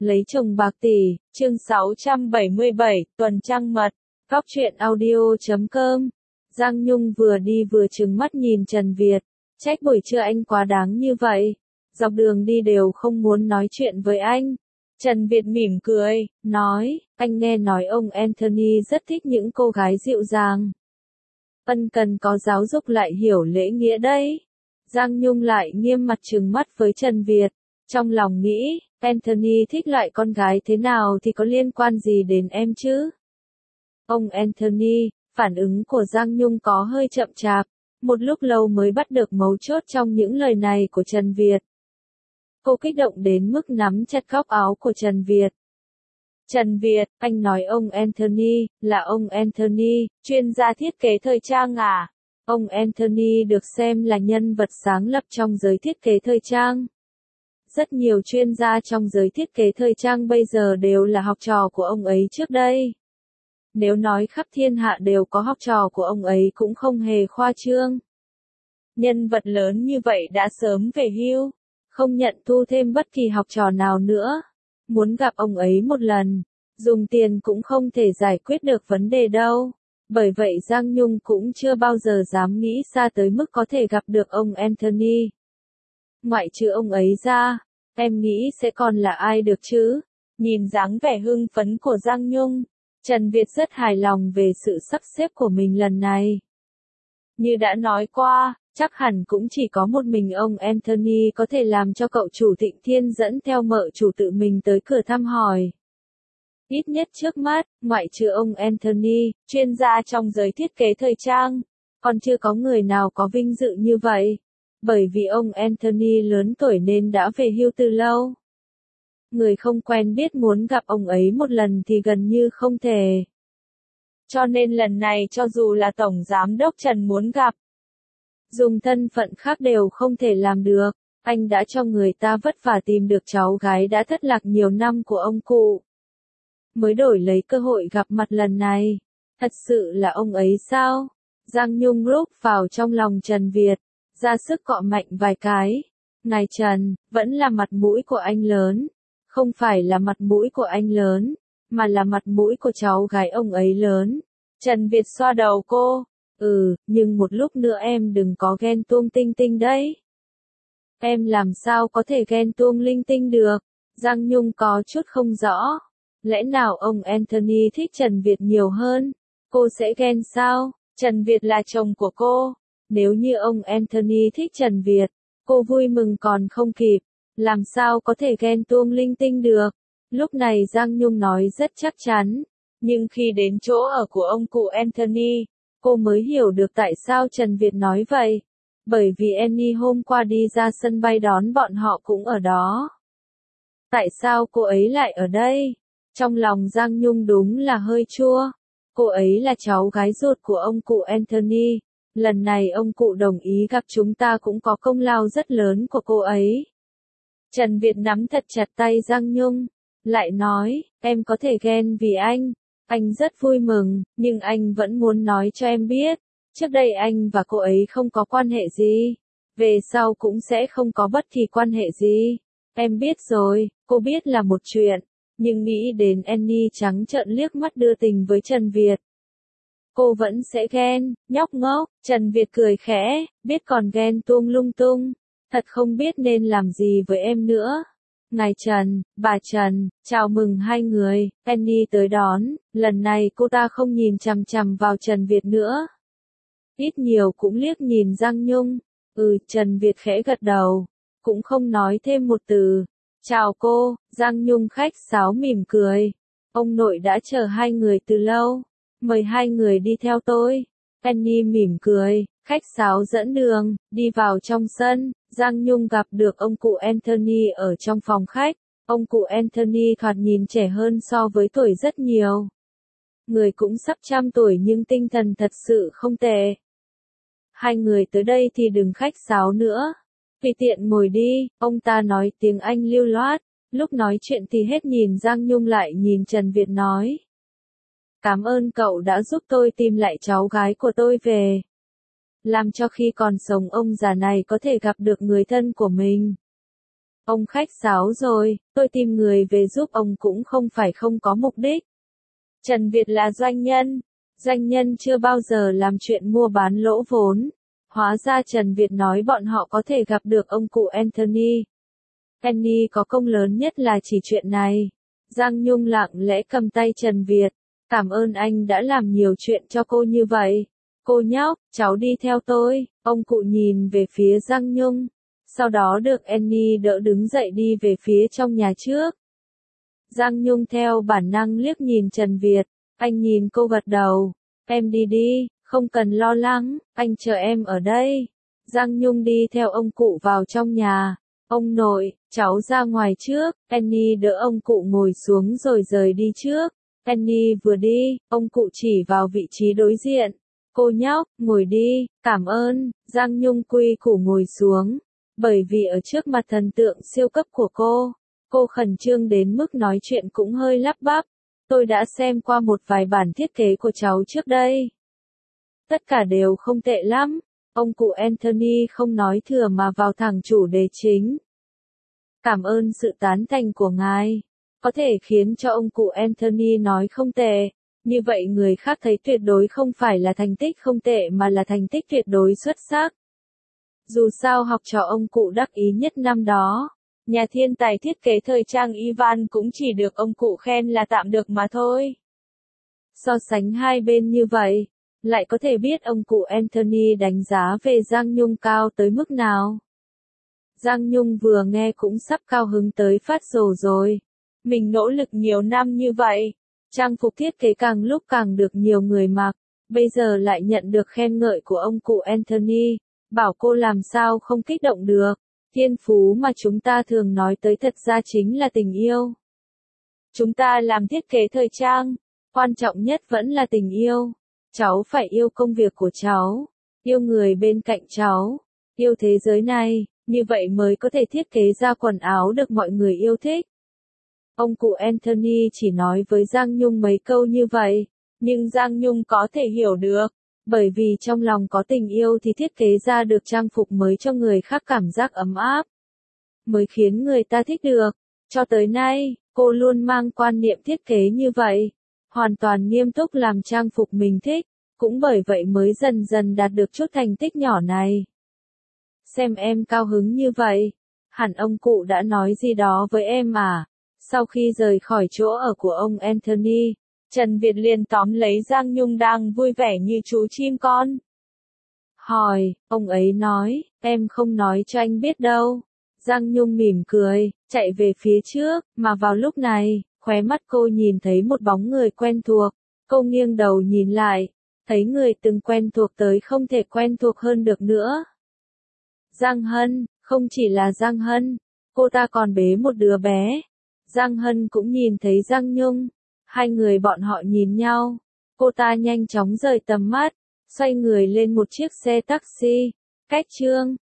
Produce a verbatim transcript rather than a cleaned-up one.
Lấy chồng bạc tỷ, chương sáu trăm bảy mươi bảy, tuần trăng mật, góc truyện audio chấm com. Giang Nhung vừa đi vừa trừng mắt nhìn Trần Việt, trách buổi trưa anh quá đáng như vậy, dọc đường đi đều không muốn nói chuyện với anh. Trần Việt mỉm cười, nói, anh nghe nói ông Anthony rất thích những cô gái dịu dàng. Ân cần có giáo dục lại hiểu lễ nghĩa đấy. Giang Nhung lại nghiêm mặt trừng mắt với Trần Việt, trong lòng nghĩ, Anthony thích loại con gái thế nào thì có liên quan gì đến em chứ? Ông Anthony, phản ứng của Giang Nhung có hơi chậm chạp, một lúc lâu mới bắt được mấu chốt trong những lời này của Trần Việt. Cô kích động đến mức nắm chặt góc áo của Trần Việt. Trần Việt, anh nói ông Anthony, là ông Anthony, chuyên gia thiết kế thời trang à? Ông Anthony được xem là nhân vật sáng lập trong giới thiết kế thời trang. Rất nhiều chuyên gia trong giới thiết kế thời trang bây giờ đều là học trò của ông ấy trước đây. Nếu nói khắp thiên hạ đều có học trò của ông ấy cũng không hề khoa trương. Nhân vật lớn như vậy đã sớm về hưu, không nhận thu thêm bất kỳ học trò nào nữa. Muốn gặp ông ấy một lần, dùng tiền cũng không thể giải quyết được vấn đề đâu. Bởi vậy Giang Nhung cũng chưa bao giờ dám nghĩ xa tới mức có thể gặp được ông Anthony. Ngoại trừ ông ấy ra, em nghĩ sẽ còn là ai được chứ? Nhìn dáng vẻ hưng phấn của Giang Nhung, Trần Việt rất hài lòng về sự sắp xếp của mình lần này. Như đã nói qua, chắc hẳn cũng chỉ có một mình ông Anthony có thể làm cho cậu chủ Thịnh Thiên dẫn theo mợ chủ tự mình tới cửa thăm hỏi. Ít nhất trước mắt, ngoại trừ ông Anthony, chuyên gia trong giới thiết kế thời trang, còn chưa có người nào có vinh dự như vậy. Bởi vì ông Anthony lớn tuổi nên đã về hưu từ lâu. Người không quen biết muốn gặp ông ấy một lần thì gần như không thể. Cho nên lần này cho dù là Tổng Giám đốc Trần muốn gặp, dùng thân phận khác đều không thể làm được. Anh đã cho người ta vất vả tìm được cháu gái đã thất lạc nhiều năm của ông cụ, mới đổi lấy cơ hội gặp mặt lần này. Thật sự là ông ấy sao? Giang Nhung rúc vào trong lòng Trần Việt, ra sức cọ mạnh vài cái. Ngài Trần, vẫn là mặt mũi của anh lớn. Không phải là mặt mũi của anh lớn, mà là mặt mũi của cháu gái ông ấy lớn. Trần Việt xoa đầu cô. Ừ, nhưng một lúc nữa em đừng có ghen tuông tinh tinh đấy. Em làm sao có thể ghen tuông linh tinh được? Giang Nhung có chút không rõ. Lẽ nào ông Anthony thích Trần Việt nhiều hơn? Cô sẽ ghen sao? Trần Việt là chồng của cô. Nếu như ông Anthony thích Trần Việt, cô vui mừng còn không kịp. Làm sao có thể ghen tuông linh tinh được? Lúc này Giang Nhung nói rất chắc chắn. Nhưng khi đến chỗ ở của ông cụ Anthony, cô mới hiểu được tại sao Trần Việt nói vậy. Bởi vì Annie hôm qua đi ra sân bay đón bọn họ cũng ở đó. Tại sao cô ấy lại ở đây? Trong lòng Giang Nhung đúng là hơi chua. Cô ấy là cháu gái ruột của ông cụ Anthony. Lần này ông cụ đồng ý gặp chúng ta cũng có công lao rất lớn của cô ấy. Trần Việt nắm thật chặt tay Giang Nhung, lại nói, em có thể ghen vì anh. Anh rất vui mừng, nhưng anh vẫn muốn nói cho em biết. Trước đây anh và cô ấy không có quan hệ gì. Về sau cũng sẽ không có bất kỳ quan hệ gì. Em biết rồi, cô biết là một chuyện. Nhưng nghĩ đến Annie trắng trợn liếc mắt đưa tình với Trần Việt, cô vẫn sẽ ghen. Nhóc ngốc. Trần Việt cười khẽ, biết còn ghen tuông lung tung. Thật không biết nên làm gì với em nữa. Ngài Trần, bà Trần, chào mừng hai người. Annie tới đón, lần này cô ta không nhìn chằm chằm vào Trần Việt nữa. Ít nhiều cũng liếc nhìn Giang Nhung. Ừ, Trần Việt khẽ gật đầu, cũng không nói thêm một từ. Chào cô. Giang Nhung khách sáo mỉm cười. Ông nội đã chờ hai người từ lâu. Mời hai người đi theo tôi. Annie mỉm cười, khách sáo dẫn đường, đi vào trong sân. Giang Nhung gặp được ông cụ Anthony ở trong phòng khách. Ông cụ Anthony thoạt nhìn trẻ hơn so với tuổi rất nhiều. Người cũng sắp trăm tuổi nhưng tinh thần thật sự không tệ. Hai người tới đây thì đừng khách sáo nữa. Tùy tiện ngồi đi, ông ta nói tiếng Anh lưu loát. Lúc nói chuyện thì hết nhìn Giang Nhung lại nhìn Trần Việt nói. Cảm ơn cậu đã giúp tôi tìm lại cháu gái của tôi về. Làm cho khi còn sống ông già này có thể gặp được người thân của mình. Ông khách sáo rồi, tôi tìm người về giúp ông cũng không phải không có mục đích. Trần Việt là doanh nhân. Doanh nhân chưa bao giờ làm chuyện mua bán lỗ vốn. Hóa ra Trần Việt nói bọn họ có thể gặp được ông cụ Anthony. Annie có công lớn nhất là chỉ chuyện này. Giang Nhung lặng lẽ cầm tay Trần Việt. Cảm ơn anh đã làm nhiều chuyện cho cô như vậy. Cô nhóc, cháu đi theo tôi. Ông cụ nhìn về phía Giang Nhung. Sau đó được Annie đỡ đứng dậy đi về phía trong nhà trước. Giang Nhung theo bản năng liếc nhìn Trần Việt. Anh nhìn cô gật đầu. Em đi đi, không cần lo lắng, anh chờ em ở đây. Giang Nhung đi theo ông cụ vào trong nhà. Ông nội, cháu ra ngoài trước. Annie đỡ ông cụ ngồi xuống rồi rời đi trước. Annie vừa đi, ông cụ chỉ vào vị trí đối diện. Cô nhóc, ngồi đi, cảm ơn. Giang Nhung quy củ ngồi xuống. Bởi vì ở trước mặt thần tượng siêu cấp của cô, cô khẩn trương đến mức nói chuyện cũng hơi lắp bắp. Tôi đã xem qua một vài bản thiết kế của cháu trước đây. Tất cả đều không tệ lắm. Ông cụ Anthony không nói thừa mà vào thẳng chủ đề chính. Cảm ơn sự tán thành của ngài. Có thể khiến cho ông cụ Anthony nói không tệ. Như vậy người khác thấy tuyệt đối không phải là thành tích không tệ mà là thành tích tuyệt đối xuất sắc. Dù sao học trò ông cụ đắc ý nhất năm đó, nhà thiên tài thiết kế thời trang Ivan cũng chỉ được ông cụ khen là tạm được mà thôi. So sánh hai bên như vậy, lại có thể biết ông cụ Anthony đánh giá về Giang Nhung cao tới mức nào. Giang Nhung vừa nghe cũng sắp cao hứng tới phát rồ rồi. Mình nỗ lực nhiều năm như vậy, trang phục thiết kế càng lúc càng được nhiều người mặc, bây giờ lại nhận được khen ngợi của ông cụ Anthony, bảo cô làm sao không kích động được. Thiên phú mà chúng ta thường nói tới thật ra chính là tình yêu. Chúng ta làm thiết kế thời trang, quan trọng nhất vẫn là tình yêu. Cháu phải yêu công việc của cháu, yêu người bên cạnh cháu, yêu thế giới này, như vậy mới có thể thiết kế ra quần áo được mọi người yêu thích. Ông cụ Anthony chỉ nói với Giang Nhung mấy câu như vậy, nhưng Giang Nhung có thể hiểu được, bởi vì trong lòng có tình yêu thì thiết kế ra được trang phục mới cho người khác cảm giác ấm áp, mới khiến người ta thích được. Cho tới nay, cô luôn mang quan niệm thiết kế như vậy, hoàn toàn nghiêm túc làm trang phục mình thích, cũng bởi vậy mới dần dần đạt được chút thành tích nhỏ này. Xem em cao hứng như vậy, hẳn ông cụ đã nói gì đó với em à? Sau khi rời khỏi chỗ ở của ông Anthony, Trần Việt liền tóm lấy Giang Nhung đang vui vẻ như chú chim con. Hỏi, ông ấy nói, em không nói cho anh biết đâu. Giang Nhung mỉm cười, chạy về phía trước, mà vào lúc này, khóe mắt cô nhìn thấy một bóng người quen thuộc. Cô nghiêng đầu nhìn lại, thấy người từng quen thuộc tới không thể quen thuộc hơn được nữa. Giang Hân, không chỉ là Giang Hân, cô ta còn bế một đứa bé. Giang Hân cũng nhìn thấy Giang Nhung, hai người bọn họ nhìn nhau, cô ta nhanh chóng rời tầm mắt, xoay người lên một chiếc xe taxi, cách Trương